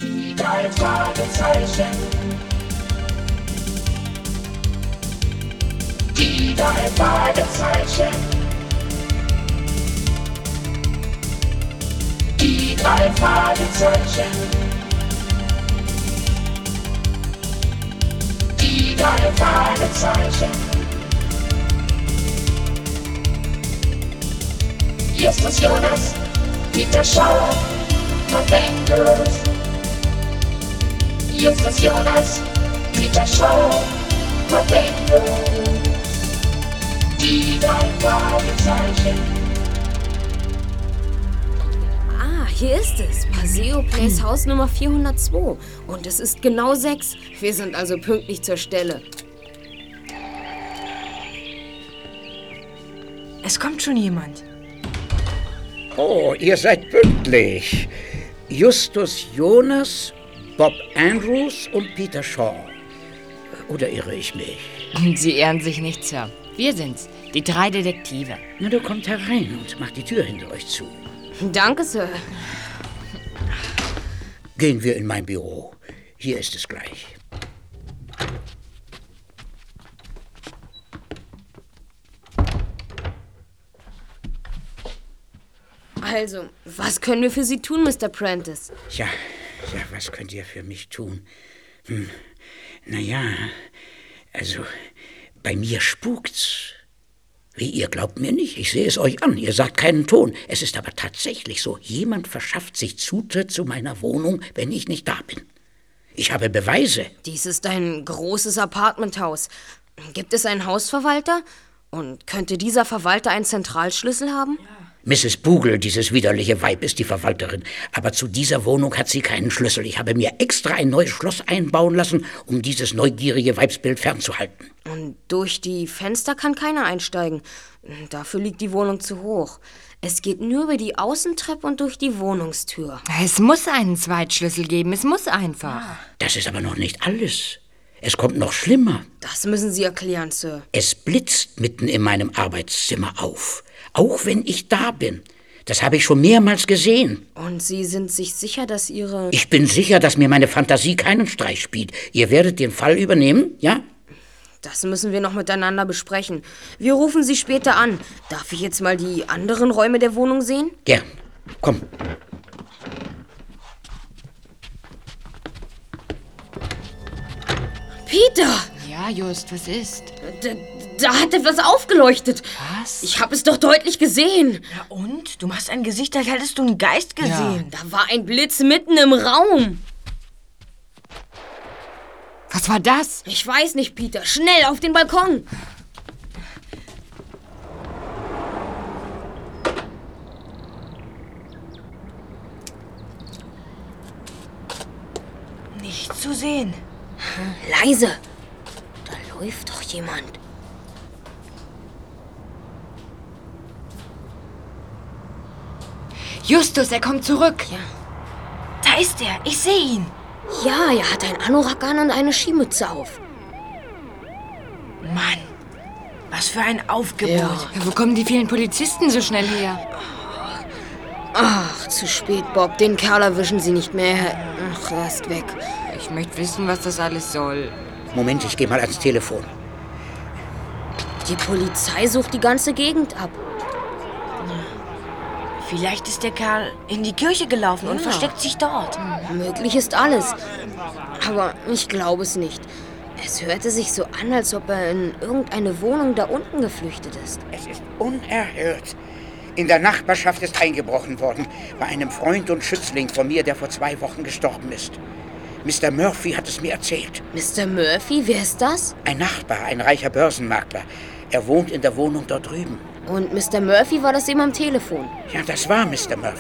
Die drei Fragezeichen. Die drei Fragezeichen. Die drei Fragezeichen. Die drei Fragezeichen. Justus Jonas, Peter Shaw, Avengers. Justus Jonas, Peter Shaw, Avengers. Die drei Fragezeichen. Ah, hier ist es. Paseo Place Haus Nummer 402. Und es ist genau 6. Wir sind also pünktlich zur Stelle. Es kommt schon jemand. Oh, ihr seid pünktlich. Justus Jonas, Bob Andrews und Peter Shaw. Oder irre ich mich? Sie ehren sich nicht, Sir. Wir sind's, die 3 Detektive. Na, du kommt herein und macht die Tür hinter euch zu. Danke, Sir. Gehen wir in mein Büro. Hier ist es gleich. Also, was können wir für Sie tun, Mr. Prentice? Ja, was könnt ihr für mich tun? Naja, also, bei mir spukt's. Wie, ihr glaubt mir nicht, ich sehe es euch an, ihr sagt keinen Ton. Es ist aber tatsächlich so, jemand verschafft sich Zutritt zu meiner Wohnung, wenn ich nicht da bin. Ich habe Beweise. Dies ist ein großes Apartmenthaus. Gibt es einen Hausverwalter? Und könnte dieser Verwalter einen Zentralschlüssel haben? Ja. Mrs. Bugle, dieses widerliche Weib, ist die Verwalterin. Aber zu dieser Wohnung hat sie keinen Schlüssel. Ich habe mir extra ein neues Schloss einbauen lassen, um dieses neugierige Weibsbild fernzuhalten. Und durch die Fenster kann keiner einsteigen. Dafür liegt die Wohnung zu hoch. Es geht nur über die Außentreppe und durch die Wohnungstür. Es muss einen Zweitschlüssel geben, es muss einfach. Das ist aber noch nicht alles. Es kommt noch schlimmer. Das müssen Sie erklären, Sir. Es blitzt mitten in meinem Arbeitszimmer auf. Auch wenn ich da bin. Das habe ich schon mehrmals gesehen. Und Sie sind sich sicher, dass Ihre... Ich bin sicher, dass mir meine Fantasie keinen Streich spielt. Ihr werdet den Fall übernehmen, ja? Das müssen wir noch miteinander besprechen. Wir rufen Sie später an. Darf ich jetzt mal die anderen Räume der Wohnung sehen? Gern. Komm. Peter! Ja, Just, was ist? Da hat etwas aufgeleuchtet. Was? Ich habe es doch deutlich gesehen. Ja und? Du machst ein Gesicht, als hättest du einen Geist gesehen. Da war ein Blitz mitten im Raum. Was war das? Ich weiß nicht, Peter. Schnell auf den Balkon. Nichts zu sehen. Leise. Da läuft doch jemand. Justus, er kommt zurück. Ja. Da ist er. Ich sehe ihn. Ja, er hat einen Anorak an und eine Skimütze auf. Mann, was für ein Aufgebot. Ja. Wo kommen die vielen Polizisten so schnell her? Ach, zu spät, Bob. Den Kerl erwischen Sie nicht mehr. Ach, er ist weg. Ich möchte wissen, was das alles soll. Moment, ich gehe mal ans Telefon. Die Polizei sucht die ganze Gegend ab. Vielleicht ist der Kerl in die Kirche gelaufen und versteckt sich dort. Möglich ist alles. Aber ich glaube es nicht. Es hörte sich so an, als ob er in irgendeine Wohnung da unten geflüchtet ist. Es ist unerhört. In der Nachbarschaft ist eingebrochen worden. Bei einem Freund und Schützling von mir, der vor 2 Wochen gestorben ist. Mr. Murphy hat es mir erzählt. Mr. Murphy, wer ist das? Ein Nachbar, ein reicher Börsenmakler. Er wohnt in der Wohnung dort drüben. Und Mr. Murphy war das eben am Telefon. Ja, das war Mr. Murphy.